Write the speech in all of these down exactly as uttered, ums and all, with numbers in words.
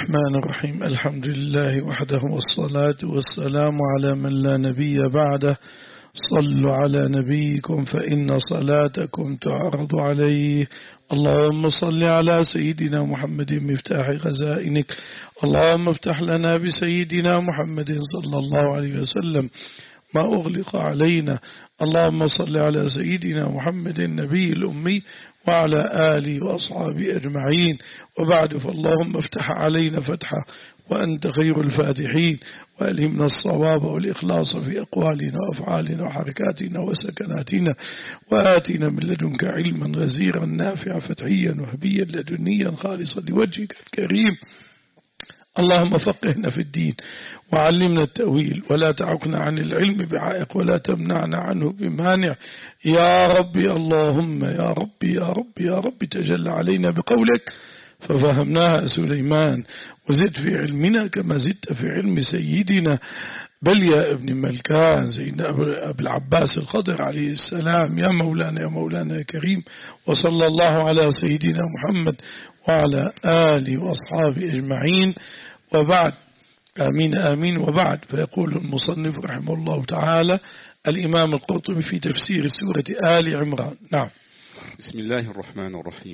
الرحمن الرحيم. الحمد لله وحده والصلاة والسلام على من لا نبي بعده. صلوا على نبيكم فإن صلاتكم تعرض عليه. اللهم صل على سيدنا محمد مفتاح خزائنك. اللهم افتح لنا بسيدنا محمد صلى الله عليه وسلم ما أغلق علينا. اللهم صل على سيدنا محمد النبي الأمي وعلى آله وأصحابه أجمعين. وبعد، فاللهم افتح علينا فتحا وأنت خير الفاتحين، وألهمنا الصواب والإخلاص في أقوالنا وأفعالنا وحركاتنا وسكناتنا، وآتنا من لدنك علما غزيرا نافعا فتحيا وهبيا لدنيا خالصا لوجهك الكريم. اللهم فقهنا في الدين وعلمنا التأويل، ولا تعقنا عن العلم بعائق، ولا تمنعنا عنه بمانع يا ربي. اللهم يا ربي يا ربي يا ربي تجلى علينا بقولك ففهمناها سليمان، وزد في علمنا كما زدت في علم سيدنا بل يا ابن ملكان سيدنا أبو العباس الخضر عليه السلام. يا مولانا يا مولانا يا كريم. وصلى الله على سيدنا محمد وعلى آله وأصحابه أجمعين. وبعد، آمين آمين. وبعد، فيقول المصنف رحمه الله تعالى الإمام القرطبي في تفسير سورة آل عمران. نعم. بسم الله الرحمن الرحيم.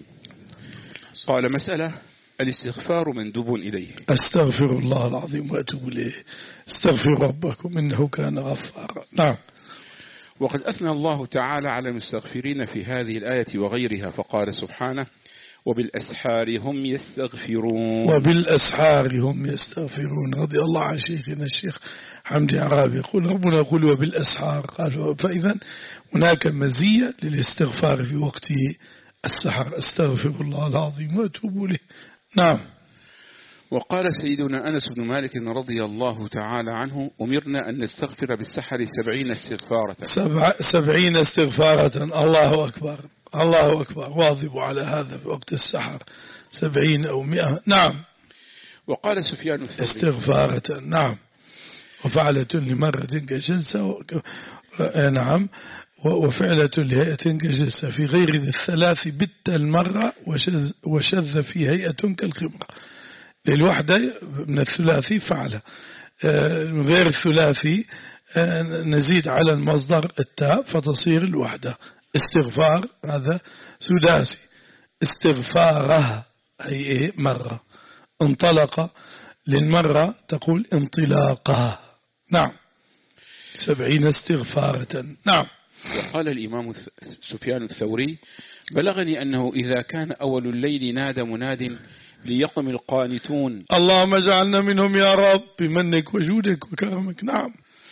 قال: مسألة الاستغفار مندوب إليه. أستغفر الله العظيم وأتوب إليه. استغفر ربكم إنه كان غفارا. نعم. وقد أثنى الله تعالى على المستغفرين في هذه الآية وغيرها، فقال سبحانه: وبالأسحار هم يستغفرون. وبالأسحار هم يستغفرون. رضي الله عن شيخنا الشيخ حمدي عرابي يقول ربنا يقول وبالأسحار، قال فإذا هناك مزية للاستغفار في وقت السحر. استغفر الله العظيم وأتوب إليه. نعم. وقال سيدنا أنس بن مالك رضي الله تعالى عنه: أمرنا أن نستغفر بالسحر سبعين استغفارة. سبع سبعين استغفارة. الله أكبر الله أكبر. واظبوا على هذا في وقت السحر، سبعين أو مئة. نعم. وقال سفيان الثوري: استغفارة. نعم. وفعلة لمرة كجلسة. نعم. وفعلة لهيئة كجلسة في غير الثلاث بت المرة، وشذ, وشذ في هيئة كالخمرة. للوحدة من الثلاثي فعلة، من غير الثلاثي نزيد على المصدر التاء فتصير الوحدة. استغفار هذا سداسي. استغفارها أي مرة. انطلق للمرة تقول انطلاقها. نعم. سبعين استغفارة. نعم. وقال الإمام سفيان الثوري: بلغني أنه إذا كان أول الليل نادى مناد ليقم القانتون. اللهم اجعلنا منهم يا رب بمنك وجودك وكرمك. نعم.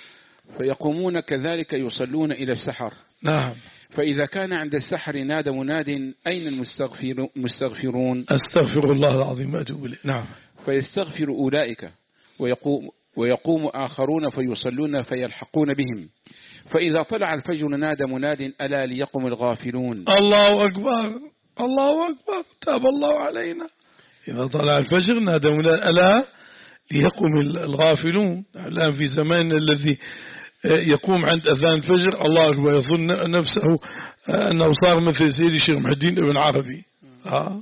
فيقومون كذلك يصلون إلى السحر. نعم. فإذا كان عند السحر نادى مناد أين المستغفرون؟ أستغفر الله العظيم وأتوب إليه. نعم. فيستغفر أولئك ويقوم, ويقوم آخرون فيصلون فيلحقون بهم. فإذا طلع الفجر نادى مناد ألا ليقم الغافلون. الله أكبر الله أكبر. تاب الله علينا. إذا طلع الفجر نادى مناد ألا ليقم الغافلون. الآن في زماننا الذي يقوم عند أذان الفجر الله أكبر يظن نفسه أنه صار مثل سيدي الشيخ محي الدين ابن عربي. آه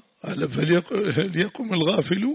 فليقم الغافلون.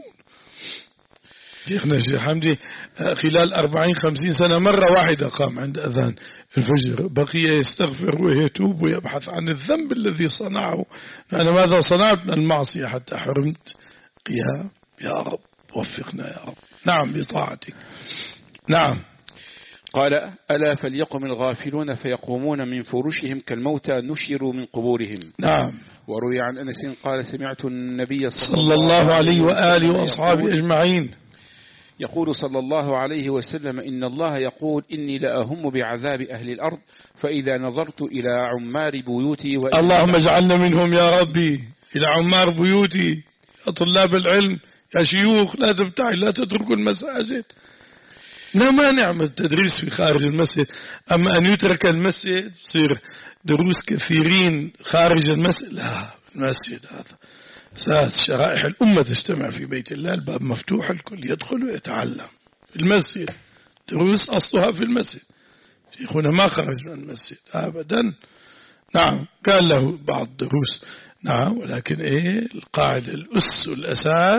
شيخنا الشيخ حمدي خلال أربعين خمسين سنة مرة واحدة قام عند أذان الفجر، بقي يستغفر ويتوب ويبحث عن الذنب الذي صنعه. أنا ماذا صنعت من المعصية حتى حرمت قيام؟ يا رب وفقنا يا رب. نعم بطاعتك. نعم. قال: ألا فليقم الغافلون فيقومون من فرشهم كالموتى نشروا من قبورهم. نعم. وروي عن أنس قال: سمعت النبي صلى الله عليه وآله وأصحابه أجمعين يقول صلى الله عليه وسلم: إن الله يقول إني لأهم بعذاب أهل الأرض فإذا نظرت إلى عمار بيوتي. اللهم اجعلنا منهم يا ربي. إلى عمار بيوتي. يا طلاب العلم يا شيوخ لا تبتعد، لا تتركوا المساجد. لا مانع من التدريس في خارج المسجد، أما أن يترك المسجد تصير دروس كثيرين خارج المسجد، لا المسجد هذا ساعة شرائح الأمة تجتمع في بيت الله، الباب مفتوح الكل يدخل ويتعلم في المسجد. دروس أصلها في المسجد. شيخنا ما خرج من المسجد أبدا. نعم كان له بعض دروس. نعم ولكن إيه القاعدة الأس والأساس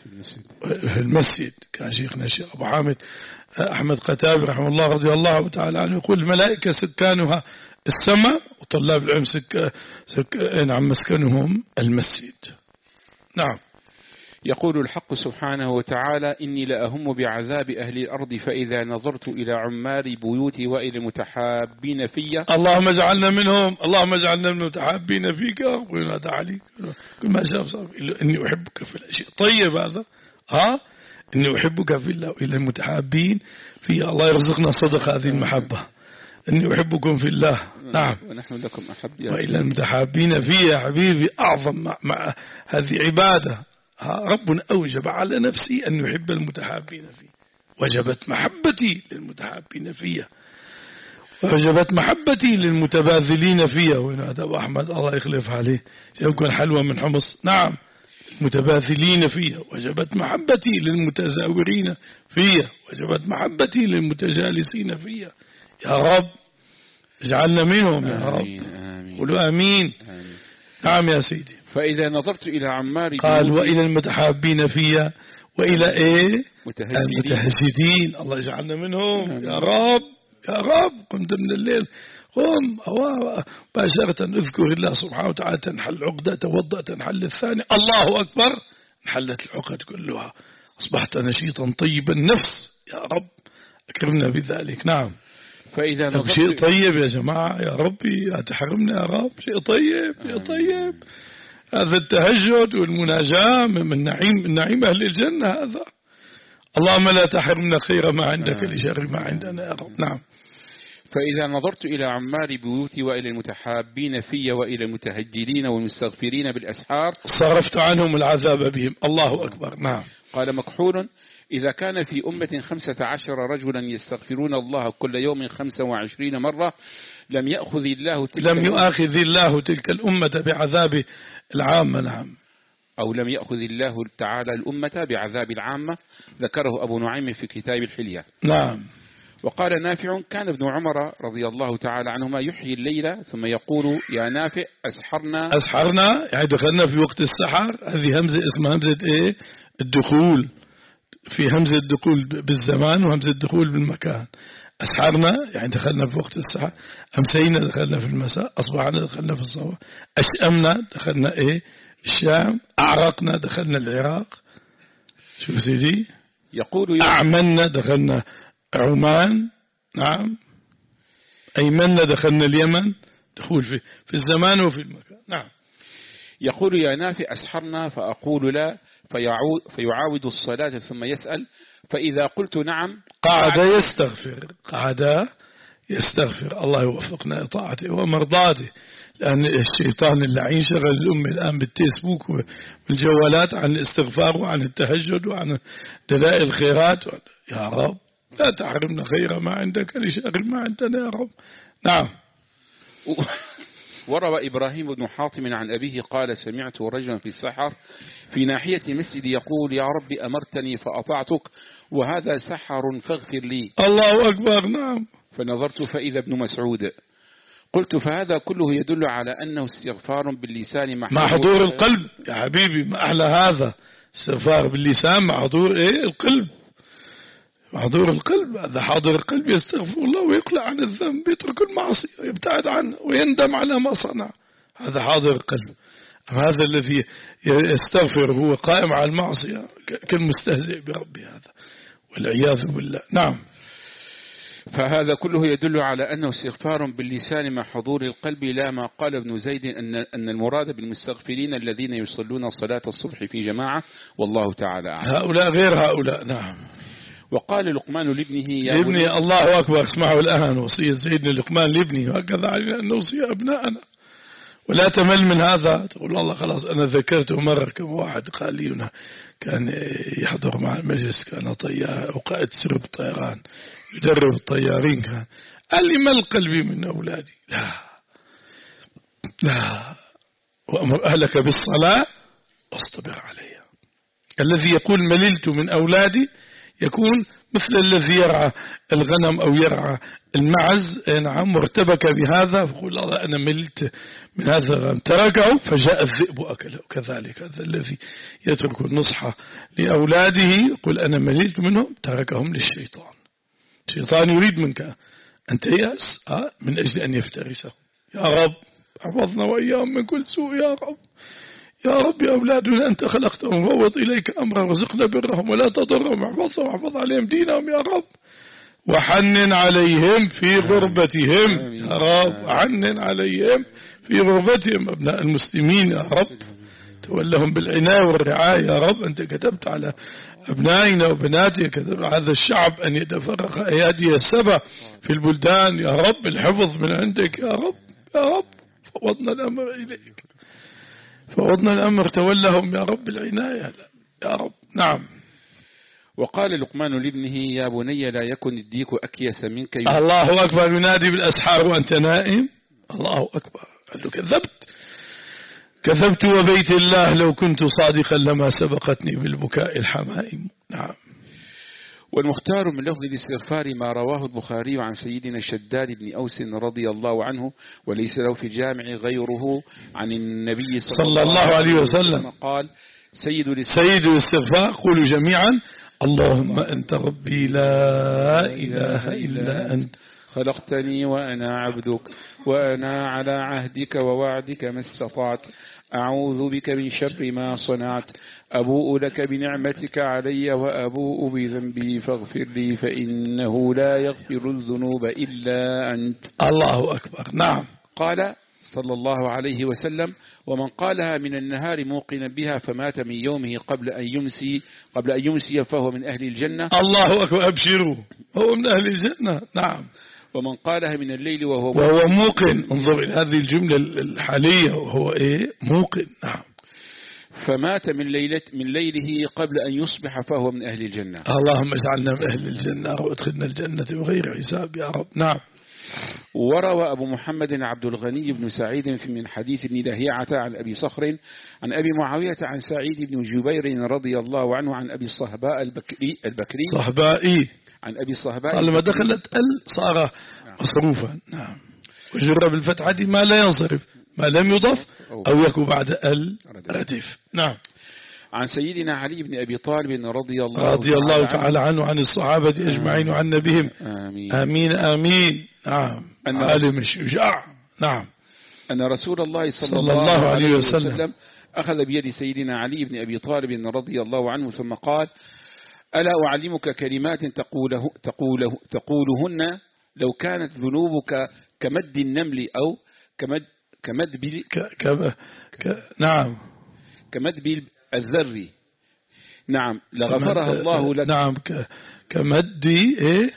في المسجد. كان شيخنا الشيخ أبو حامد أحمد قتابي رحمه الله رضي الله تعالى عنه يقول الملائكة سكانها السماء وطلاب العلم سك... سك... نعم مسكنهم المسجد. نعم. يقول الحق سبحانه وتعالى إني لأهم بعذاب أهل الأرض فإذا نظرت إلى عمار بيوتي وإلى المتحابين في. اللهم اجعلنا منهم، اللهم اجعلنا من المتحابين فيك وينادى عليك كل ما شاف صار إني أحبك في الله. شيء طيب هذا، ها إني أحبك في الله وإلى المتحابين في. الله يرزقنا صدق هذه المحبة، إني أحبكم في الله. نعم. ونحن لكم أحب. وإلى المتحابين في يا حبيبي أعظم مع, مع هذه عبادة. ربنا أوجب على نفسي أن يحب المتحابين فيه، وجبت محبتي للمتحابين فيه، وجبت محبتي للمتباذلين فيه. وين هذا أبو أحمد الله يخلف عليه يكون حلوة من حمص. نعم المتباذلين فيه. وجبت محبتي للمتزاورين فيه، وجبت محبتي للمتجالسين فيه. يا رب اجعلنا منهم يا رب. قولوا آمين. آمين. نعم يا سيدي. فإذا نظرت إلى عمار قال وإلى المتحابين فيها وإلى إيه المتهجدين. الله يجعلنا منهم يا رب يا رب. قمت من الليل قم باشرة اذكر الله سبحانه وتعالى تنحل العقدة، توضأ تنحل الثاني، الله أكبر انحلت العقد كلها، أصبحت نشيطا طيب النفس. يا رب أكرمنا بذلك. نعم. فإذا نظرت شيء طيب يا جماعة، يا ربي لا تحرمنا يا رب. شيء طيب شيء طيب هذا التهجد والمناجاة من نعيم من نعيم أهل الجنة هذا. اللهم لا تحرمنا خير ما عندك لشر ما عندنا يا رب. نعم. فإذا نظرت إلى عمار بيوتي وإلى المتحابين في وإلى المتهجدين والمستغفرين بالأسحار صرفت عنهم العذاب بهم. الله أكبر. نعم. قال مكحول إذا كان في أمة خمسة عشر رجلا يستغفرون الله كل يوم خمسة وعشرين مرة لم يأخذ الله تلك لم يؤاخذ الله تلك الأمة بعذاب العامة. نعم. أو لم يأخذ الله تعالى الأمة بعذاب العامة، ذكره أبو نعيم في كتاب الحلية. نعم. وقال نافع كان ابن عمر رضي الله تعالى عنهما يحيي الليلة ثم يقول يا نافع أسحرنا. أسحرنا يعني دخلنا في وقت السحر. هذه همزة اسمها همزة إيه الدخول، في همزة الدخول بالزمان وهمزة الدخول بالمكان. أسحرنا يعني دخلنا في وقت السحر، أمسينا دخلنا في المساء، أصبحنا دخلنا في الصباح، أشأمنا دخلنا إيه الشام، أعرقنا دخلنا العراق. شوف سيدي يقول أعملنا دخلنا عمان. نعم. أيمنا دخلنا اليمن. دخول في في الزمان وفي المكان. نعم. يقول يا نافع أسحرنا فأقول لا فيعود فيعاود الصلاة ثم يسأل فإذا قلت نعم قعد يستغفر. قعد يستغفر. الله يوفقنا لطاعته ومرضاته، لأن الشيطان اللعين شغل الأمة الآن بالفيسبوك والجوالات عن الاستغفار وعن التهجد وعن دلائل الخيرات. يا رب لا تحرمنا خير ما عندك لشر ما عندنا يا رب. نعم. وروى إبراهيم بن حاطم عن أبيه قال سمعت رجلا في السحر في ناحية مسجد يقول يا رب أمرتني فأطعتك وهذا سحر فاغفر لي. الله أكبر. نعم. فنظرت فإذا ابن مسعود. قلت فهذا كله يدل على أنه استغفار باللسان مع, مع حضور القلب. يا حبيبي ما أحلى هذا استغفار باللسان مع حضور إيه القلب. مع حضور القلب. هذا حاضر القلب يستغفر الله ويقلع عن الذنب، يترك المعصية يبتعد عنه ويندم على ما صنع. هذا حاضر القلب. هذا الذي يستغفر هو قائم على المعصية كالمستهزئ بربه هذا والعياذ بالله. نعم. فهذا كله يدل على أنه استغفار باللسان مع حضور القلب، لا ما قال ابن زيد أن أن المراد بالمستغفرين الذين يصلون صلاة الصبح في جماعة، والله تعالى أعلم. هؤلاء غير هؤلاء. نعم. وقال لقمان لابنه يا لابني الله أكبر. اسمعوا الآن وصية سيدنا لقمان لابنه، هكذا علينا أن نوصي أبناءنا ولا تمل من هذا. تقول الله خلاص أنا ذكرته مرة كم واحد قال لي كان يحضر مع المجلس، كان طيار وقائد سرب طيران يدرب الطيارين، كان قال لي مل قلبي من أولادي. لا لا وأمر أهلك بالصلاة واصطبر عليها. الذي يقول مللت من أولادي يكون مثل الذي يرعى الغنم أو يرعى المعز، نعم، مرتبك بهذا فقول الله أنا ملت من هذا الغنم، تركه فجاء الذئب أكله. كذلك هذا الذي يترك النصح لأولاده يقول أنا مليت منهم، تركهم للشيطان. الشيطان يريد منك أن تيأس من أجل أن يفترسه. يا رب احفظنا وإياهم من كل سوء يا رب. يا رب يا أولادنا أنت خلقتهم، فوض إليك أمرا وارزقنا برهم ولا تضرهم، احفظهم واحفظ عليهم دينهم يا رب، وحنن عليهم في غربتهم يا رب، وحنن عليهم في غربتهم. أبناء المسلمين يا رب تولهم بالعناية والرعاية يا رب. أنت كتبت على أبنائنا وبناتنا، كتبت على هذا الشعب أن يتفرق أيادي السبع في البلدان يا رب، الحفظ من عندك يا رب. يا رب فوضنا الأمر إليك، فوضنا الأمر تولهم يا رب العناية يا رب. نعم. وقال لقمان لابنه يا بني لا يكن الديك أكيس منك. الله أكبر، ينادي بالأسحار وأنت نائم. الله أكبر. قال له كذبت كذبت وبيت الله لو كنت صادقا لما سبقتني بالبكاء الحمائم. نعم. والمختار من لفظ الاستغفار ما رواه البخاري عن سيدنا شداد بن أوس رضي الله عنه، وليس له في جامع غيره، عن النبي صلى, صلى الله عليه وسلم قال سيد الاستغفار قولوا جميعا اللهم أنت ربي لا إله إلا أنت خلقتني وأنا عبدك وأنا على عهدك ووعدك ما استطعت، أعوذ بك من شر ما صنعت، أبوء لك بنعمتك علي وأبوء بذنبي فاغفر لي فإنه لا يغفر الذنوب إلا أنت. الله أكبر. نعم. قال صلى الله عليه وسلم ومن قالها من النهار موقنا بها فمات من يومه قبل أن يمسي قبل أن يمسي فهو من أهل الجنة. الله أكبر. أبشروا هو من أهل الجنة. نعم. ومن قالها من الليل وهو وهو موقن. انظر إلى هذه الجملة الحالية وهو إيه موقن. نعم. فمات من ليلة من ليله قبل أن يصبح فهو من أهل الجنة. اللهم اجعلنا من أهل الجنة وادخلنا الجنة بغير حساب يا رب. نعم. وروى أبو محمد عبد الغني بن سعيد في من حديث ابن لهيعة عن أبي صخر عن أبي معاوية عن سعيد بن جبير رضي الله عنه عن أبي الصهباء البكري البكري صهبائي عن أبي الصهباء لما دخلت ال صار مصروفا. نعم. وجر بالفتحة ما لا ينصرف ما لم يضف أو يكون بعد ال ردف. نعم. عن سيدنا علي بن أبي طالب رضي الله, رضي الله تعالى عنه عن الصحابة أجمعين وعن نبيهم. آمين آمين آمين. نعم. عالم الشجاع. نعم. أن رسول الله صلى, صلى الله, الله عليه عليه وسلم, وسلم أخذ بيد سيدنا علي بن أبي طالب رضي الله عنه ثم قال ألا أعلمك كلمات تقوله تقوله تقولهن لو كانت ذنوبك كمد النمل أو كمد كمد بل ك ك ك نعم كمد بل الذري. نعم. لغفرها الله لك. نعم. كمد إيه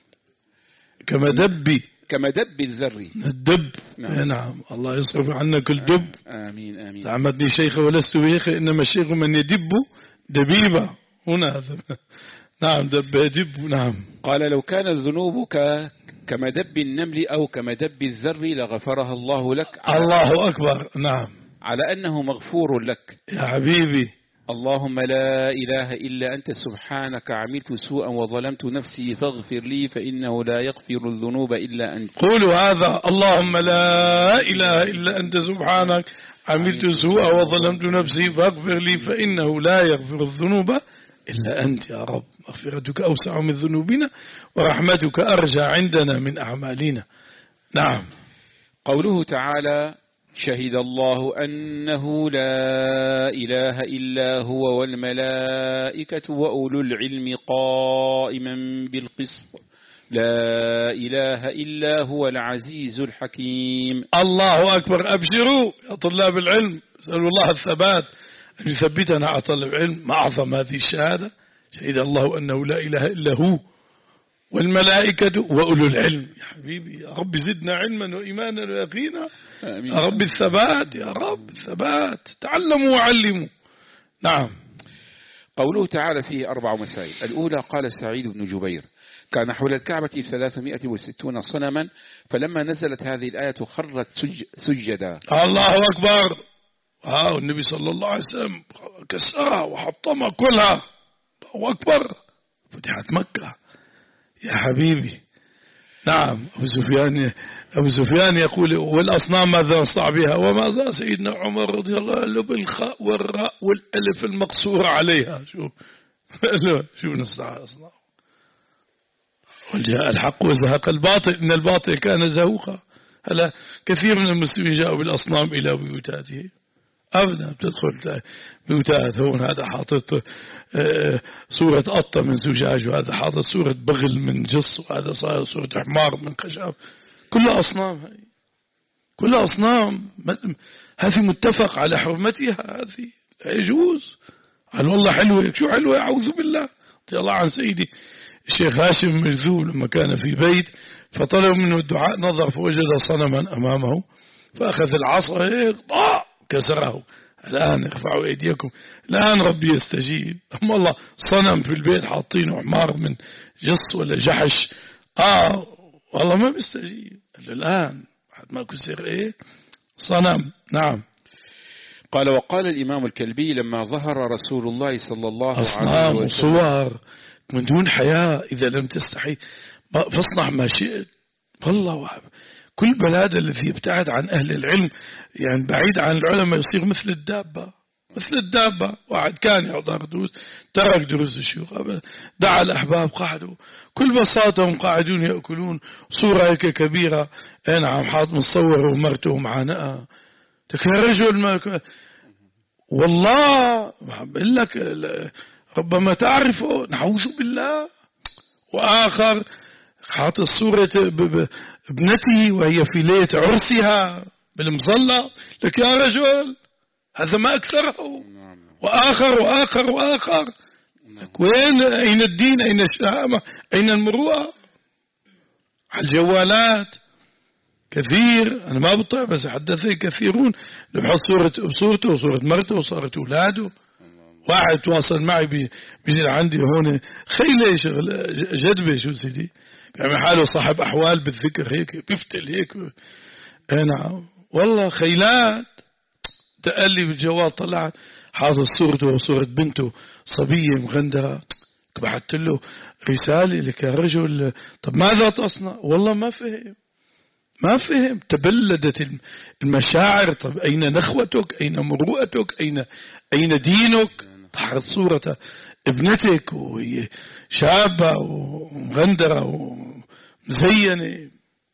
كمدب كمدب الذري. الدب. نعم. نعم. الله يصرف عنا كل دب. آمين آمين. تعمدني شيخ ولست بشيخ إنما الشيخ من يدب دبيبة هنا. نعم. دب يدب. نعم. قال لو كانت ذنوبك كمدب النمل أو كمدب الذر لغفرها الله لك. الله أكبر. نعم. على أنه مغفور لك يا حبيبي. اللهم لا إله إلا أنت سبحانك عملت سوءا وظلمت نفسي فاغفر لي فإنه لا يغفر الذنوب إلا أنت. قولوا هذا اللهم لا إله إلا أنت سبحانك عملت سوءا وظلمت نفسي فاغفر لي فإنه لا يغفر الذنوب إلا أنت يا رب. مغفرتك أوسع من ذنوبنا ورحمتك أرجى عندنا من أعمالنا. نعم. قوله تعالى شهد الله أنه لا إله إلا هو والملائكة وأولو العلم قائما بالقسط لا إله إلا هو العزيز الحكيم. الله أكبر. أبشروا يا طلاب العلم. اسألوا الله الثبات أن يثبتنا على طلب العلم. ما أعظم هذه الشهادة. شهد الله أنه لا إله إلا هو والملائكة وأولو العلم. يا حبيبي يا رب زدنا علما وإيمانا ويقينا. يا رب الثبات يا رب الثبات. تعلموا وعلموا. نعم. قوله تعالى فيه أربع مسائل. الأولى قال سعيد بن جبير كان حول الكعبة ثلاثمائة وستون صنما فلما نزلت هذه الآية خرت سج سجدا. الله أكبر. ها النبي صلى الله عليه وسلم كسرها وحطمها كلها. الله أكبر. فتحت مكة يا حبيبي. نعم. أبو سفيان أبو سفيان يقول والأصنام ماذا نصنع بها؟ وماذا سيدنا عمر رضي الله عنه بالخاء والراء والألف المقصورة عليها. شو شو نصنع الأصنام؟ وجاء الحق وزهق الباطل إن الباطل كان زهوقا. هلا كثير من المسلمين جاءوا بالأصنام إلى بيوتاته أبدا. بتدخل بيوتات هون هذا حاطط صورة قطة من زجاج، وهذا حاطط صورة بغل من جص، وهذا صار صورة حمار من خشب. كلها أصنام، هاي كلها أصنام. هذه متفق على حرمتها، هذه لا يجوز. قال والله حلوة. شو حلوة؟ أعوذ بالله. رضي الله عن سيدي الشيخ هاشم مرزول لما كان في بيت فطلب منه الدعاء، نظر فوجد صنما أمامه فأخذ العصا هيك طاء كسره. الآن ارفعوا أيديكم، الآن ربي يستجيب. أما الله صنم في البيت حاطينه حمار من جص ولا جحش، آه والله ما بيستجيب. الآن حد ما كسر إيه صنم. نعم. قال وقال الإمام الكلبي لما ظهر رسول الله صلى الله عليه أصنام وسلم وصور من دون حياء، إذا لم تستحي فاصنع ما شئت. والله كل بلاد الذي يبتعد عن أهل العلم، يعني بعيد عن العلماء، يصير مثل الدابة. مثل الدابة. واحد كان يحضر دروس ترك دروس الشيوخ، دعا الأحباب قعدوا كل بساطة قاعدون يأكلون، صورة هيك كبيرة أنا عم حاط مصور ومرته معانقة تكرجوا الملك. والله بقول لك ربما تعرفه، نعوذ بالله. وآخر حاطط صورة ابنته وهي في ليلة عرسها بالمظلة، لك يا رجل هذا ما أكثره. وآخر وآخر وآخر. وين أين الدين؟ أين الشهامة؟ أين المروءة؟ على الجوالات كثير. أنا ما بطيع بس حدثني كثيرون بحط صورة صورته وصورة مرته وصورة أولاده. واحد تواصل معي بيجي عندي هون خيلة شغل جدبة شو سيدي، يعني حاله صاحب أحوال بالذكر هيك بيفتل هيك. نعم والله خيلات. تقال لي بالجوال طلعت حاطط صورته وصورة بنته صبية مغندرة. بعثت له رسالة لك يا رجل طب ماذا تصنع؟ والله ما فهم ما فهم. تبلدت المشاعر. طب أين نخوتك؟ أين مروءتك؟ أين أين دينك؟ تحت صورة ابنتك وهي شابة ومغندرة ومزينة.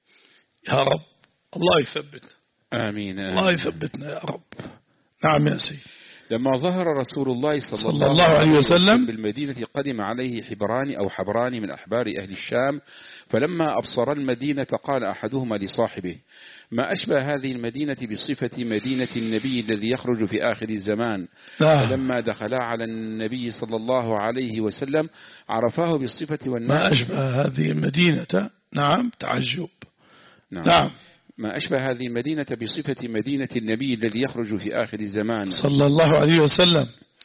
يا رب الله يثبتنا. آمين. الله يثبتنا يا رب. نعم يا سيدي. لما ظهر رسول الله صلى, صلى الله, الله عليه وسلم بالمدينة قدم عليه حبران أو حبران من أحبار أهل الشام، فلما أبصر المدينة قال أحدهما لصاحبه ما أشبه هذه المدينة بصفة مدينة النبي الذي يخرج في آخر الزمان. آه. فلما دخلا على النبي صلى الله عليه وسلم عرفاه بالصفة والنعم. ما أشبه هذه المدينة. نعم تعجب. نعم. نعم. ما أشبه هذه المدينة بصفة مدينة النبي الذي يخرج في آخر الزمان صلى الله عليه وسلم.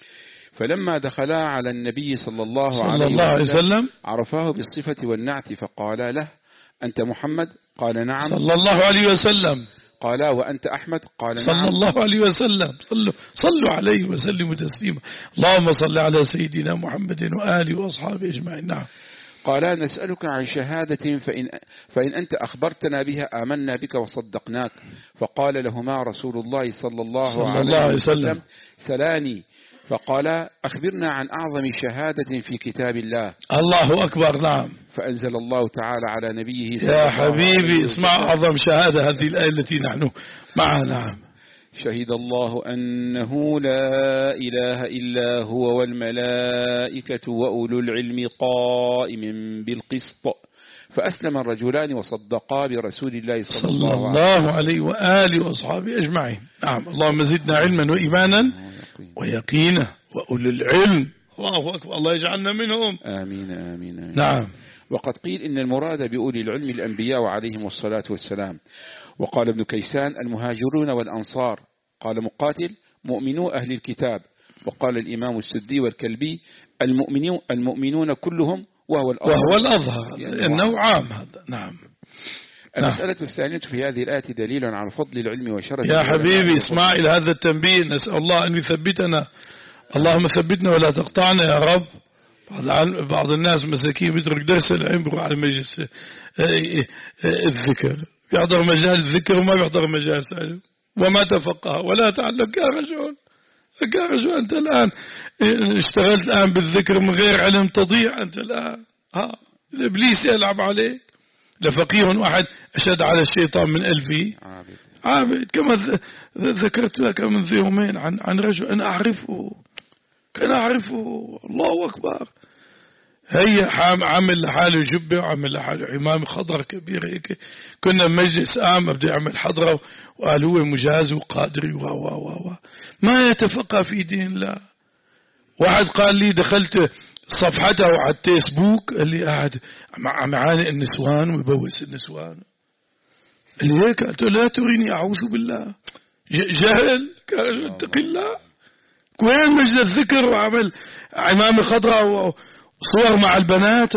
فلما دخلا على النبي صلى الله, صلى عليه, الله عليه وسلم عرفاه بالصفة والنعت فقال له أنت محمد؟ قال نعم. صلى الله عليه وسلم. قال وأنت أحمد؟ قال نعم. صلى الله عليه وسلم. صلوا, صلوا عليه وسلموا تسليما. اللهم صل على سيدنا محمد وآله وأصحابه أجمعين. نعم. قال نسألك عن شهادة فإن, فإن أنت أخبرتنا بها آمنا بك وصدقناك. فقال لهما رسول الله صلى الله, صلى عليه, الله عليه وسلم سلاني. فقال أخبرنا عن أعظم شهادة في كتاب الله. الله أكبر. نعم. فأنزل الله تعالى على نبيه يا حبيبي اسمع أعظم شهادة هذه الآية التي نحن معها. نعم. شهد الله أنه لا إله إلا هو والملائكة وأولو العلم قائم بالقسط. فأسلم الرجلان وصدقا برسول الله صلى, صلى الله, الله عليه وآله وأصحابه أجمعين. نعم. اللهم زدنا علما وإيمانا ويقينا وأولو العلم. الله أكبر. الله يجعلنا منهم. آمين آمين, آمين. نعم. وقد قيل إن المراد بأولي العلم الأنبياء عليهم الصلاة والسلام. وقال ابن كيسان المهاجرون والأنصار. قال مقاتل مؤمنو أهل الكتاب. وقال الإمام السدي والكلبي المؤمنون, المؤمنون كلهم وهو الأظهر, وهو الأظهر إنه عام هذا. نعم. المسألة الثانية في هذه الآية دليل على فضل العلم وشرف. يا حبيبي اسمع إلى هذا التنبيه. نسأل الله أن يثبتنا. اللهم ثبتنا ولا تقطعنا يا رب. بعض الناس مساكين بيترك درس العلم بيروح على مجلس الذكر، بيحضر مجال الذكر وما بيحضر مجال العلم وما تفقه ولا تعلم. يا رجل يا رجل أنت الآن اشتغلت الآن بالذكر من غير علم تضيع أنت الآن. ها الإبليس يلعب عليك. لفقيه واحد أشد على الشيطان من ألفي عابد, عابد. كما ذكرت لك من يومين عن عن رجل أنا أعرفه، كان أعرفه الله أكبر، هي عامل لحاله جبة وعامل لحاله عمامة خضرة كبيرة هيك. كنا بمجلس قام بدي أعمل حضرة وقال هو مجاز وقادري و و و ما يتفقه في دين الله. واحد قال لي دخلت صفحته على الفيسبوك اللي قاعد عم يعانق النسوان ويبوس النسوان اللي هيك. قلت له لا تريني أعوذ بالله، جهل اتق الله. وين مجلس الذكر وعمل عمامة خضراء وصور مع البنات،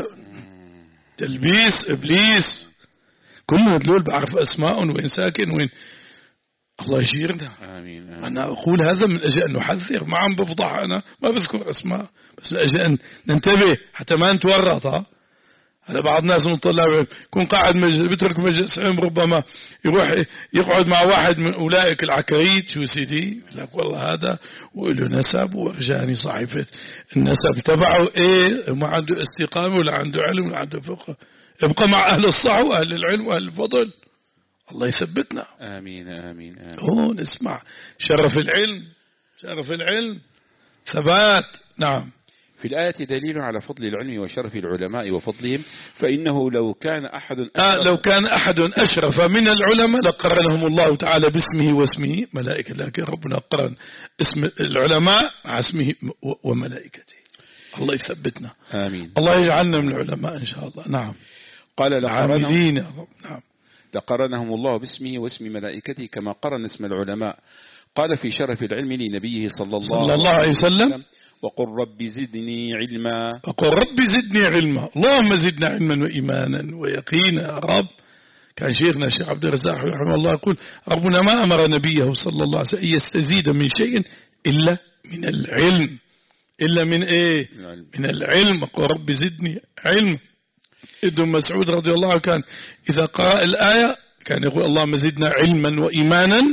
تلبيس إبليس. كل هذول بعرف أسماءهم وين ساكن وين. الله يشيرنا. آمين آمين. أنا أقول هذا من أجل أن نحذر، ما عم بفضح، أنا ما بذكر أسماء، بس من أجل أن ننتبه حتى ما نتورط. هذا بعض الناس من طلاب يكون قاعد مجلس بيترك مجلس علم، ربما يروح يقعد مع واحد من أولئك العكريت شو سيدي يقول لك والله هذا وله نسب وأرجاني صحيفة النسب تبعه إيه، ما عنده استقامة ولا عنده علم ولا عنده فقه. يبقى مع أهل الصح وأهل العلم وأهل الفضل. الله يثبتنا. آمين آمين آمين. هون اسمع شرف العلم، شرف العلم ثبات. نعم. في الآية دليل على فضل العلم وشرف العلماء وفضلهم، فإنه لو كان أحد آه لو كان أحد أشرف من العلماء لقرنهم الله تعالى باسمه واسمه ملائكة، لكن ربنا قرن اسم العلماء مع اسمه وملائكته. الله يثبتنا. آمين. الله يجعلنا من العلماء إن شاء الله. نعم. قال لقرنهم نعم لقرنهم الله باسمه واسم ملائكته كما قرن اسم العلماء. قال في شرف العلم لنبيه صلى الله, صلى الله عليه وسلم وقل رب زدني علما. وقل رب زدني علما. اللهم زدنا علما وإيمانا ويقينا يا رب. كان شيخنا الشيخ عبد الرزاق رحمه الله يقول ربنا ما أمر نبيه صلى الله عليه وسلم أن يستزيد من شيء إلا من العلم. إلا من إيه؟ من العلم. وقل رب زدني علما. ابن مسعود رضي الله عنه كان إذا قرأ الآية كان يقول اللهم زدنا علما وإيمانا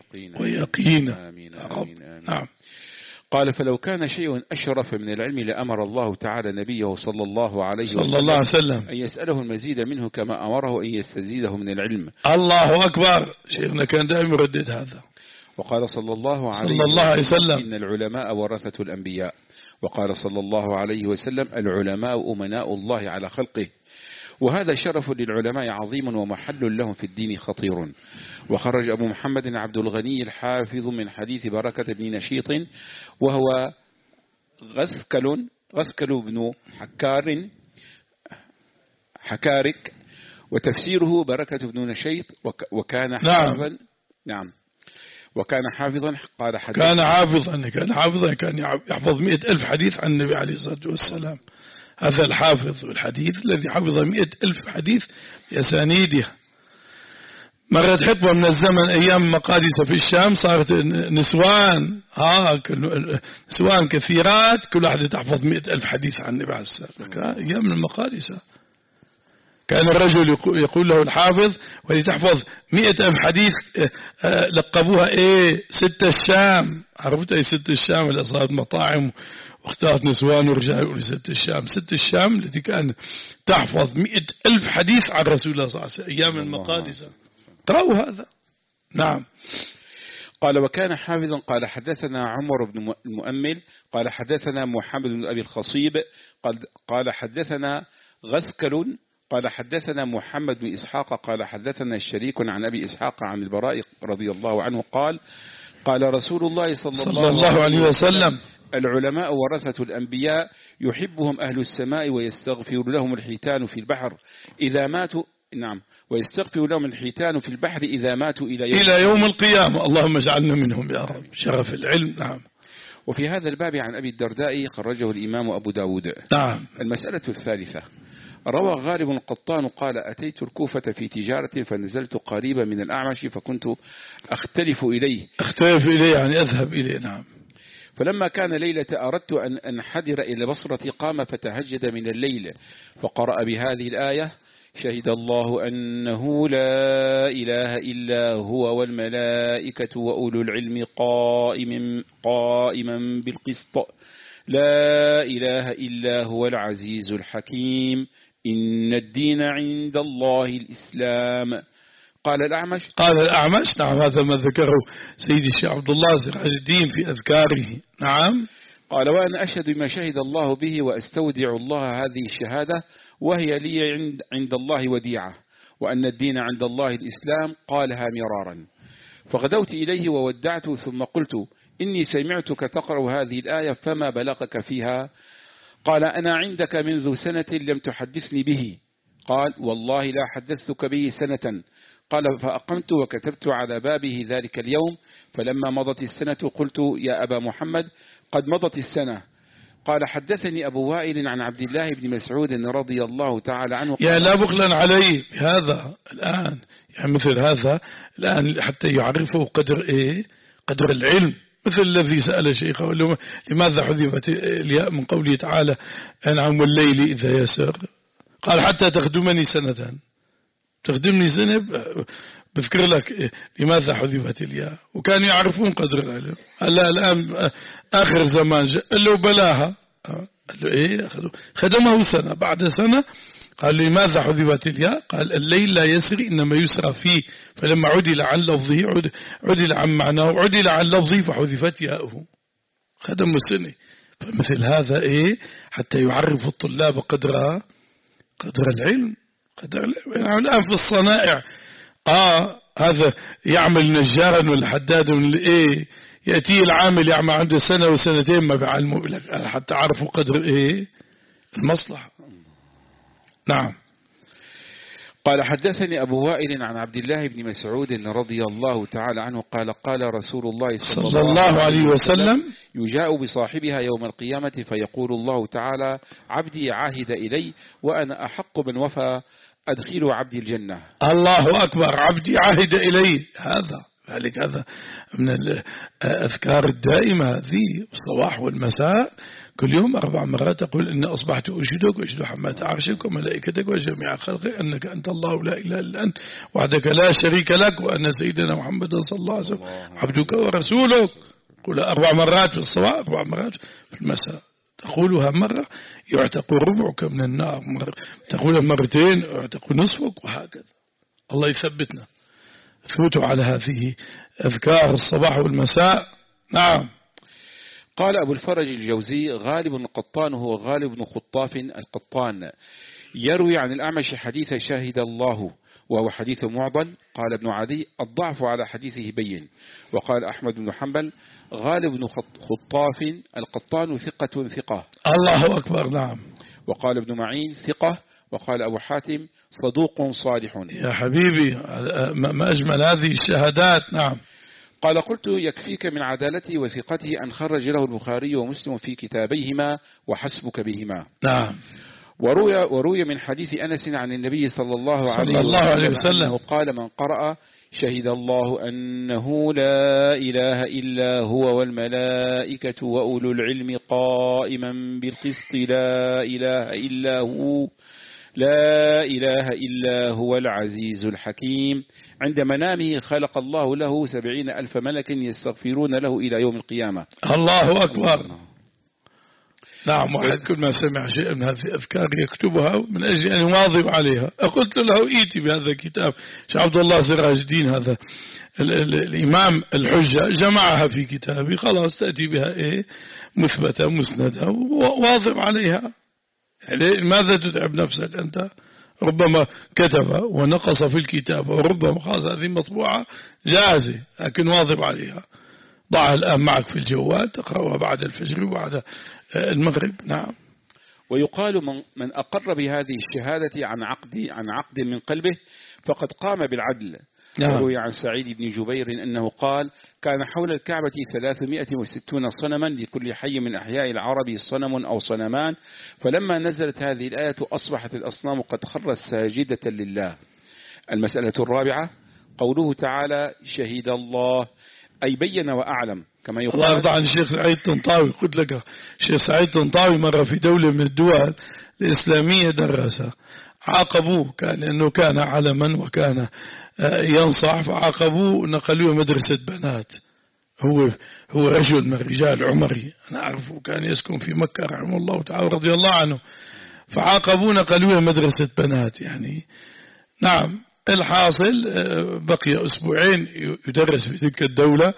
ويقينا. آمين آمين. نعم. قال فلو كان شيء أشرف من العلم لأمر الله تعالى نبيه صلى الله عليه وسلم, صلى الله عليه وسلم أن يسأله المزيد منه كما أمره أن يستزيده من العلم. الله أكبر. شيخنا كان دائما يردد هذا. وقال صلى الله عليه, صلى الله عليه وسلم إن العلماء ورثة الأنبياء. وقال صلى الله عليه وسلم العلماء أمناء الله على خلقه. وهذا شرف للعلماء عظيم ومحل لهم في الدين خطير. وخرج أبو محمد عبد الغني الحافظ من حديث بركة بن نشيط وهو غسكل غسكل بن حكار حكارك، وتفسيره بركة بن نشيط وكان حافظا. نعم. نعم وكان حافظا. قال حديث كان حافظا كان حافظا كان يحفظ مئة ألف حديث عن النبي عليه الصلاة والسلام. هذا الحافظ الحديث الذي حفظ مئة ألف حديث بأسانيدها. مرت حقبة من الزمن أيام مقادسة في الشام صارت نسوان ها نسوان كثيرات كل واحدة تحفظ مئة ألف حديث عن النبي عليه الصلاة والسلام. أيام المقادسة كان الرجل يقول له الحافظ ولتحفظ مئة ألف حديث لقبوها إيه ستة الشام. عرفت أي ستة الشام اللي صارت مطاعم واختارت نسوان ورجال يقول ست الشام. ست الشام التي كان تحفظ مئة ألف حديث عن رسول الله صلى الله عليه وسلم أيام المقادسة. قرأوا هذا. نعم. قال وكان حافظا. قال حدثنا عمر بن المؤمل قال حدثنا محمد بن أبي الخصيب قال, قال حدثنا غسكل قال حدثنا محمد بن إسحاق قال حدثنا الشريك عن أبي إسحاق عن البراء رضي الله عنه قال قال رسول الله صلى, صلى الله عليه وسلم العلماء ورثة الأنبياء يحبهم أهل السماء ويستغفر لهم الحيتان في البحر إذا ماتوا. نعم ويستغفر لهم الحيتان في البحر إذا ماتوا إلى يوم, إلى يوم القيامة. اللهم اجعلنا منهم يا رب. شرف العلم. نعم. وفي هذا الباب عن أبي الدرداء خرجه الإمام أبو داود. نعم. المسألة الثالثة روى غالب القطان قال أتيت الكوفة في تجارة فنزلت قريبا من الأعمش فكنت أختلف إليه. أختلف إليه يعني أذهب إليه. نعم. فلما كان ليلة أردت أن أنحدر إلى بصرة قام فتهجد من الليل فقرأ بهذه الآية شهد الله أنه لا إله إلا هو والملائكة وأولو العلم قائما قائما بالقسط لا إله إلا هو العزيز الحكيم إن الدين عند الله الإسلام. قال الأعمش قال الأعمش نعم هذا ما ذكره سيدي الشيخ عبد الله سراج الدين في أذكاره. نعم قال وأنا أشهد بما شهد الله به وأستودع الله هذه الشهادة وهي لي عند, عند الله وديعة وأن الدين عند الله الإسلام قالها مرارا. فغدوت إليه وودعته ثم قلت إني سمعتك تقرأ هذه الآية فما بلغك فيها؟ قال أنا عندك منذ سنة لم تحدثني به. قال والله لا حدثتك به سنة. قال فأقمت وكتبت على بابه ذلك اليوم فلما مضت السنة قلت يا أبا محمد قد مضت السنة. قال حدثني أبو وائل عن عبد الله بن مسعود رضي الله تعالى عنه يا لا بخلا عليه بهذا الآن يعني مثل هذا الآن حتى يعرفه قدر إيه قدر العلم مثل الذي سأل شيخه لماذا حذفت الياء من قوله تعالى أنعم الليل إذا يسر قال حتى تخدمني سنة تخدمني سنة بذكر لك لماذا حذفت الياء وكانوا يعرفون قدر العلم. هلا الآن آخر زمان قال له بلاها قال له إيه خدمه سنة بعد سنة قال لماذا حذفت الياء؟ قال الليل لا يسري إنما يسرى فيه فلما عدل عن لفظه عدل عن معناه عدل عن لفظه فحذفت ياؤه خدم السنة. فمثل هذا إيه حتى يعرف الطلاب قدر قدر العلم قدر العلم. يعني الآن في الصنائع آه هذا يعمل نجارا ولا حدادا ولا إيه يأتي العامل يعمل عنده سنة وسنتين ما بيعلمه لك حتى عرفوا قدر إيه المصلحة. نعم. قال حدثني أبو وائل عن عبد الله بن مسعود رضي الله تعالى عنه قال قال رسول الله صلى, صلى الله عليه وسلم يجاء بصاحبها يوم القيامة فيقول الله تعالى عبدي عاهد إلي وأنا أحق من وفى أدخل عبدي الجنة. الله أكبر عبدي عاهد إلي هذا ذلك هذا من الأذكار الدائمة هذه الصباح والمساء كل يوم أربع مرات أقول إني أصبحت أشهدك وأشهد حماة عرشك وملائكتك وجميع خلقك أنك أنت الله لا إله إلا أنت وحدك لا شريك لك وأن سيدنا محمد صلى الله عليه وسلم عبدك ورسولك. قل أربع مرات في الصباح أربع مرات في المساء تقولها مرة يعتق ربعك من النار مرة تقولها مرتين يعتق نصفك وهكذا. الله يثبتنا ثبتوا على هذه أذكار الصباح والمساء. نعم. قال أبو الفرج الجوزي غالب القطان هو غالب بن خطاف القطان يروي عن الأعمش حديث شاهد الله وهو حديث معضل. قال ابن عدي الضعف على حديثه بين. وقال أحمد بن حنبل غالب بن خطاف القطان ثقة ثقة. الله أكبر. نعم. وقال ابن معين ثقة. وقال أبو حاتم صدوق صالح. يا حبيبي ما أجمل هذه الشهادات. نعم. قال قلت يكفيك من عدالته وثقته أن خرج له البخاري ومسلم في كتابيهما وحسبك بهما. نعم. وروي, وروي من حديث أنس عن النبي صلى الله عليه, صلى الله عليه وسلم قال من قرأ شهد الله أنه لا إله إلا هو والملائكة وأولو العلم قائما بالقسط لا إله إلا هو لا إله إلا هو العزيز الحكيم عند منامه خلق الله له سبعين ألف ملك يستغفرون له إلى يوم القيامة. الله أكبر. نعم. واحد كل ما سمع شيء من هذه الأذكار يكتبها من أجل أن يواظب عليها. قلت له إيتي بهذا الكتاب شيخ عبد الله سراج الدين هذا ال ال الإمام الحجة جمعها في كتابي خلاص تأتي بها إيه مثبتة مسندة وواظب عليها. يعني ماذا تتعب نفسك أنت؟ ربما كتب ونقص في الكتاب وربما خلاص هذه مطبوعة جاهزة لكن واظب عليها. ضعها الآن معك في الجوال تقرأها بعد الفجر وبعد المغرب. نعم. ويقال من, من أقر بهذه الشهادة عن عقد عن عقد من قلبه فقد قام بالعدل. نعم. وروي عن سعيد بن جبير أنه قال كان حول الكعبة ثلاثمائة وستون صنما لكل حي من أحياء العرب صنم أو صنمان فلما نزلت هذه الآية أصبحت الأصنام قد خرت ساجدة لله. المسألة الرابعة قوله تعالى شهد الله أي بين وأعلم كما يقال. الله يرضى عن الشيخ سعيد الطنطاوي. قلت لك الشيخ سعيد الطنطاوي مرة في دولة من الدول الإسلامية درسها، عاقبوه كان لأنه كان علما وكان ينصح، فعاقبوه نقلوه مدرسة بنات. هو هو رجل من رجال عمري أنا أعرفه، كان يسكن في مكة رحمه الله تعالى رضي الله عنه، فعاقبوه نقلوه مدرسة بنات يعني. نعم الحاصل بقي أسبوعين يدرس في تلك الدولة،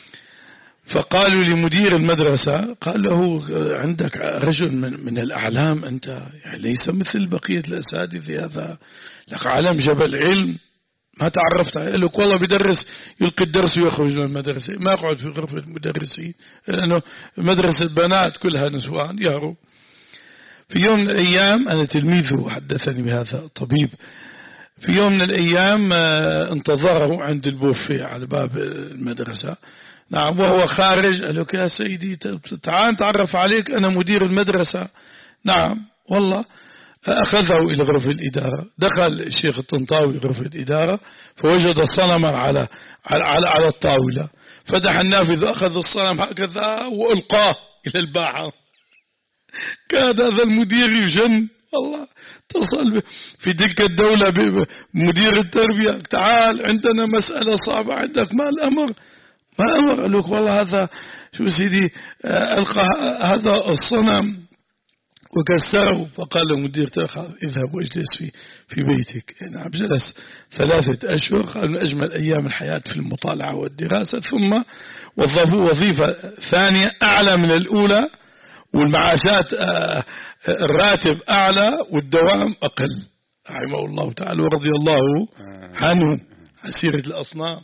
فقالوا لمدير المدرسة قال له عندك رجل من, من الأعلام أنت، يعني ليس مثل بقية الأساتذة، هذا لك عالم جبل علم ما تعرفت عليه. قال له والله بدرس يلقي الدرس ويخرج من المدرسة، ما يقعد في غرفة المدرسين لأنه مدرسة بنات كلها نسوان يهرب. في يوم من الأيام أنا تلميذه حدثني بهذا الطبيب، في يوم من الأيام انتظره عند البوفيه على باب المدرسة. نعم وهو خارج قال له يا سيدي تعال تعرف عليك أنا مدير المدرسة. نعم والله أخذه إلى غرفة الإدارة. دخل الشيخ الطنطاوي غرفة الإدارة فوجد صنما على على على, على الطاولة، فتح النافذة أخذ الصنم هكذا وألقاه إلى الباحة. كاد هذا المدير يجن. الله اتصل في تلك الدولة بمدير التربية، تعال عندنا مسألة صعبة عندك، ما الأمر؟ ما أمر؟ قال لك والله هذا شو سيدي ألقى هذا الصنم وكسره. فقال له مدير اذهب واجلس في في بيتك. نعم جلس ثلاثة أشهر، قال من أجمل أيام الحياة في المطالعة والدراسة. ثم وظفوه وظيفة ثانية أعلى من الأولى، والمعاشات الراتب أعلى والدوام أقل رحمه الله تعالى ورضي الله عنه. عسيرة الأصنام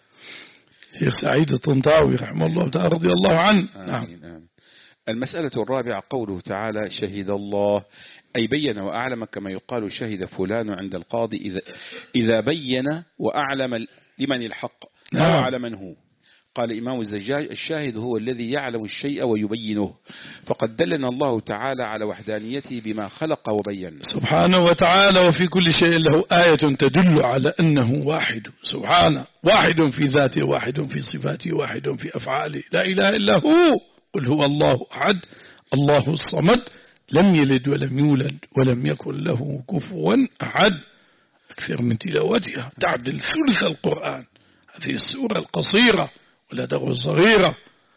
شيخ سعيد الطنطاوي رحمه الله تعالى رضي الله عنه. نعم. المسألة الرابعة قوله تعالى شهد الله أي بين وأعلم، كما يقال شهد فلان عند القاضي إذا, إذا بين وأعلم لمن الحق أو على من هو. قال إمام الزجاج الشاهد هو الذي يعلم الشيء ويبينه، فقد دلنا الله تعالى على وحدانيته بما خلق وبين سبحانه وتعالى، وفي كل شيء له آية تدل على أنه واحد سبحانه، واحد في ذاته، واحد في صفاته، واحد في أفعاله، لا إله إلا هو. قل هو الله أحد الله الصمد لم يلد ولم يولد ولم يكن له كفوا أحد. أكثر من تلاوتها تعدل ثلث القرآن هذه السورة القصيرة ولا تغوى الصغيرة،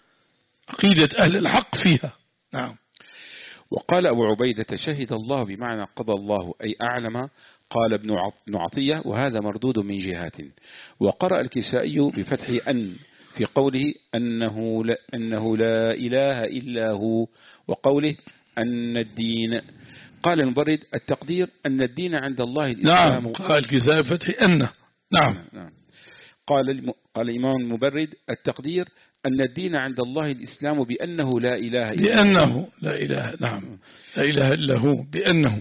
عقيدة أهل الحق فيها. نعم. وقال أبو عبيدة شهد الله بمعنى قضى الله أي أعلم. قال ابن عطية وهذا مردود من جهات. وقرأ الكسائي بفتح أن في قوله أنه لا, أنه لا إله إلا هو، وقوله أن الدين. قال المبرد التقدير أن الدين عند الله الإسلام. نعم. قال الكسائي بفتح أن. نعم. نعم. قال قال الإمام المبرد التقدير أن الدين عند الله الإسلام بأنه لا إله إلا هو. بأنه لا إله. نعم. لا إله إلا هو بأنه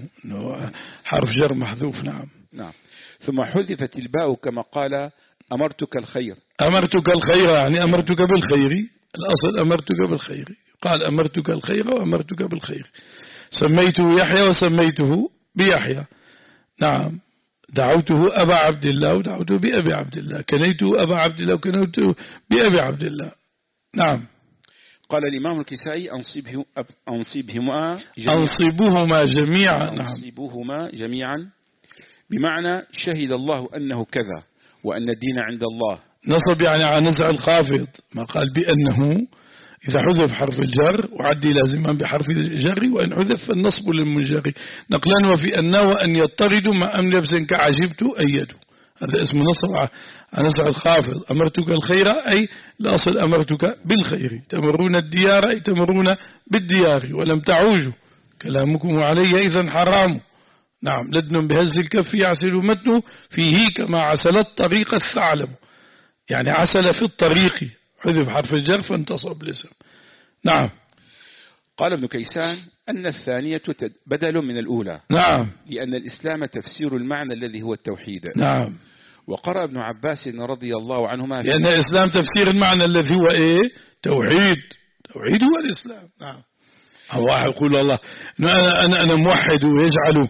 حرف جر محذوف. نعم. نعم. ثم حذفت الباء كما قال أمرتك الخير. أمرتك الخير يعني أمرتك بالخير، الأصل أمرتك بالخير. قال أمرتك الخير وأمرتك بالخير. سميته يحيى وسميته بيحيى. نعم. دعوته أبا عبد الله ودعوته بأبي عبد الله، كنيته أبا عبد الله وكنيته بأبي عبد الله. نعم. قال الإمام الكسائي أنصبه أنصبهما جميعا. أنصبهما جميعا. نعم. أنصبهما جميعا بمعنى شهد الله أنه كذا وأن الدين عند الله. نصب يعني على نزع الخافض، ما قال بأنه إذا حذف حرف الجر وعدي لازما بحرف الجر، وإن حذف فالنصب للمنجر نقلا. وفي أن وأن يضطردوا مع أمن نفس كعجبت أيدوا، هذا اسم نصب على نزع الخافض. أمرتك الخير أي الأصل أمرتك بالخير. تمرون الديار أي تمرون بالديار ولم تعوجوا، كلامكم علي إذا حرام. نعم. لدن بهز الكف يعسل متنه فيه كما عسل الطريق الثعلب، يعني عسل في الطريق، حذف حرف الجر فانتصب الاسم. نعم. قال ابن كيسان أن الثانية بدل من الأولى. نعم. لأن الإسلام تفسير المعنى الذي هو التوحيد. نعم. وقرأ ابن عباس رضي الله عنهما لأن الإسلام تفسير المعنى الذي هو إيه؟ توحيد. توحيد هو الإسلام. نعم. واحد يقول الله أنا أنا أنا موحد ويجعل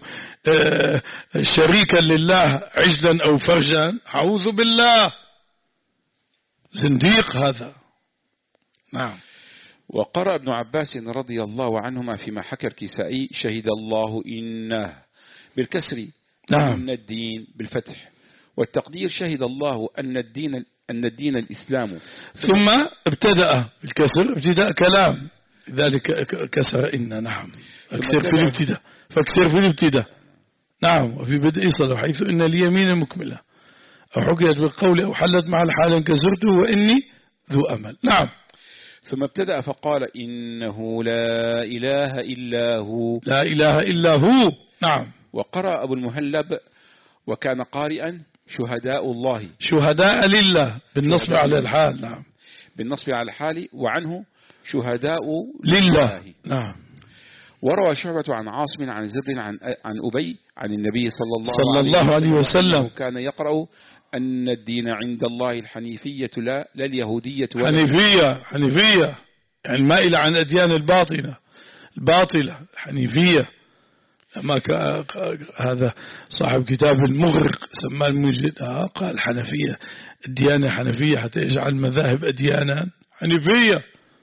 شريكا لله عجلا أو فرجا، أعوذ بالله. زنديق هذا. نعم. وقرأ ابن عباس رضي الله عنهما فيما حكى الكسائي شهد الله إنه بالكسر، نعم. إن الدين بالفتح، والتقدير شهد الله أن الدين أن الدين الإسلام. ثم ابتدأ بالكسر ابتداء كلام، لذلك كسر إن. نعم. فاكسر في الابتداء فاكسر في الابتداء نعم. وفي بدء صدر حيث إن اليمين مكملة أو حكيت بالقول أو حلت مع الحال كسرته وإني ذو أمل. نعم. ثم ابتدأ فقال إنه لا إله إلا هو. لا إله إلا هو. نعم. وقرأ أبو المهلب وكان قارئا شهداء الله. شهداء لله بالنصب على الحال. نعم. بالنصب على الحال، وعنه شهداء لله. لله. نعم. وروى شعبة عن عاصم عن زر عن عن أبي عن النبي صلى الله, صلى الله عليه وسلم كان يقرأ أن الدين عند الله الحنيفية لا لا اليهودية ولا حنيفية. حنيفية يعني مائلة عن أديان الباطلة الباطلة حنيفية. لما هذا صاحب كتاب المغرق سماه المجد قال حنفية، الديانة حنفية حتى يجعل المذاهب أديانا حنيفية.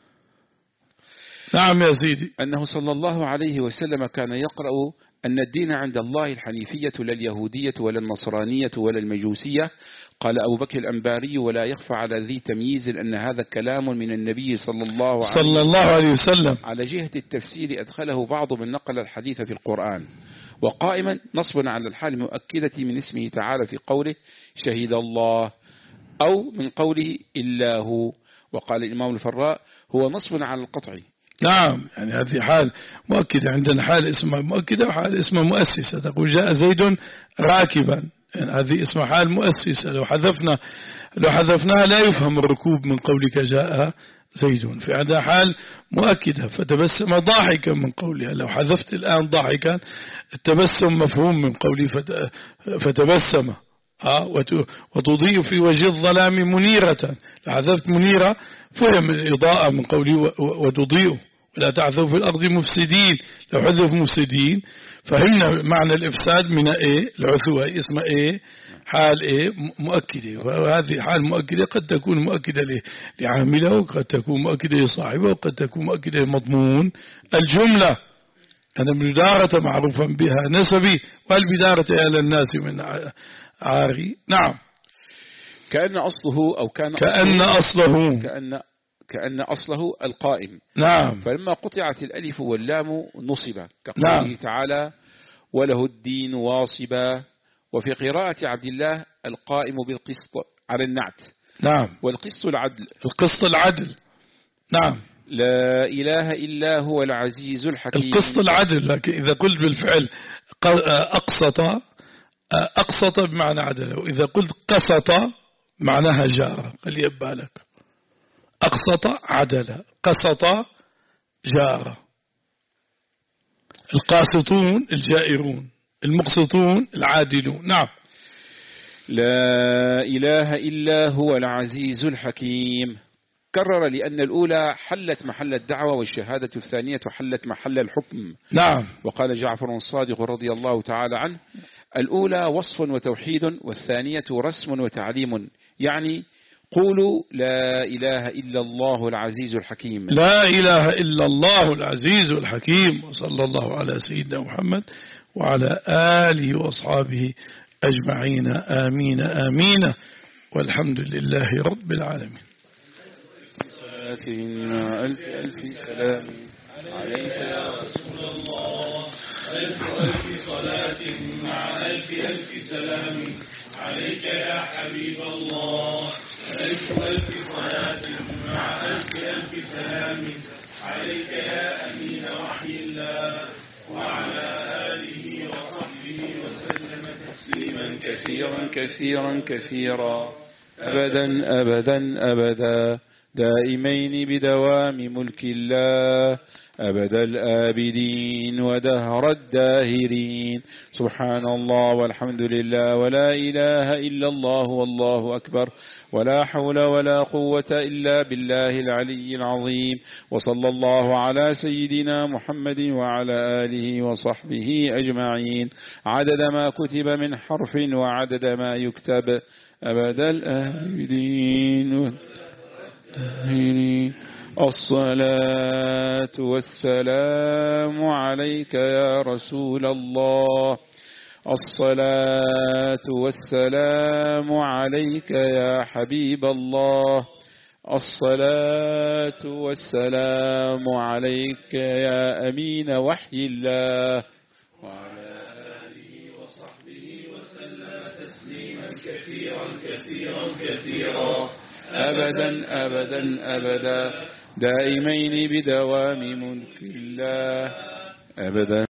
نعم يا سيدي. أنه صلى الله عليه وسلم كان يقرأ أن الدين عند الله الحنيفية لا اليهودية ولا النصرانية ولا المجوسية. قال أبو بكر الأنباري ولا يخفى على ذي تمييز أن هذا كلام من النبي صلى الله عليه, صلى الله عليه وسلم. على جهة التفسير أدخله بعض من نقل الحديث في القرآن، وقائما نصبا على الحال مؤكدة من اسمه تعالى في قوله شهد الله، أو من قوله إلا هو. وقال الإمام الفراء هو نصب على القطع. نعم. يعني هذه حال مؤكدة. عندنا حال اسمها مؤكدة وحال اسمها مؤسسة. تقول جاء زيد راكبا، يعني هذه اسمها حال مؤسسة. لو حذفنا لو حذفناها لا يفهم الركوب من قولك جاء زيد. في عندها حال مؤكدة فتبسم ضاحكا من قولها. لو حذفت الآن ضاحكا التبسم مفهوم من قولي فتبسم وتضيء في وجه الظلام منيرة. لو حذفت منيرة فهم الإضاءة من قولي وتضيء. ولا تعثوا في الأرض مفسدين. لو حذف مفسدين فهمنا معنى الإفساد من إيه العثوة اسمها إيه حال إيه مؤكدة. وهذه حال مؤكدة قد تكون مؤكدة لعامله وقد تكون مؤكدة لصاحبه وقد تكون مؤكدة لمضمون الجملة. أنا بدارة معروفا بها نسبي والبدارة إلى الناس من عاري. نعم. كأن أصله أو كان كأن أصله كأن كأن أصله القائم. نعم. فلما قطعت الألف واللام نصب كقوله نعم. تعالى وله الدين واصبا. وفي قراءة عبد الله القائم بالقسط على النعت. نعم. والقسط العدل. القسط العدل. نعم. لا إله إلا هو العزيز الحكيم. القسط العدل. لكن إذا قلت بالفعل أقسط أقسط بمعنى عدل، وإذا قلت قسط معناها جار. قل يبالك أقسط عدل قسط جار. القاسطون الجائرون، المقسطون العادلون. نعم. لا إله إلا هو العزيز الحكيم. كرر لأن الأولى حلت محل الدعوة والشهادة الثانية حلت محل الحكم. نعم. وقال جعفر الصادق رضي الله تعالى عنه الأولى وصف وتوحيد والثانية رسم وتعليم. يعني قولوا لا إله إلا الله العزيز الحكيم. لا إله إلا الله العزيز الحكيم. وصلى الله على سيدنا محمد وعلى آله وأصحابه أجمعين. آمين آمين. والحمد لله رب العالمين. ألف ألف سلام عليك يا رسول الله. ألف ألف صلاة مع ألف ألف سلام عليك يا حبيب الله. ألف ألف صلاة مع ألف ألف سلام عليك يا أمين وحي الله وعلى آله وصحبه وسلم تسليما كثيرا كثيرا كثيرا أبدا أبدا أبدا دائمين بدوام ملك الله أبد الآبدين ودهر الداهرين. سبحان الله والحمد لله ولا إله إلا الله والله أكبر ولا حول ولا قوة إلا بالله العلي العظيم. وصلى الله على سيدنا محمد وعلى آله وصحبه أجمعين عدد ما كتب من حرف وعدد ما يكتب أبد الآبدين والداهرين. الصلاة والسلام عليك يا رسول الله. الصلاة والسلام عليك يا حبيب الله. الصلاة والسلام عليك يا أمين وحي الله. وعلى آله وصحبه وسلم تسليما كثيرا كثيرا كثيرا أبدا أبدا أبدا دائمين بدوام ملك الله أبدا.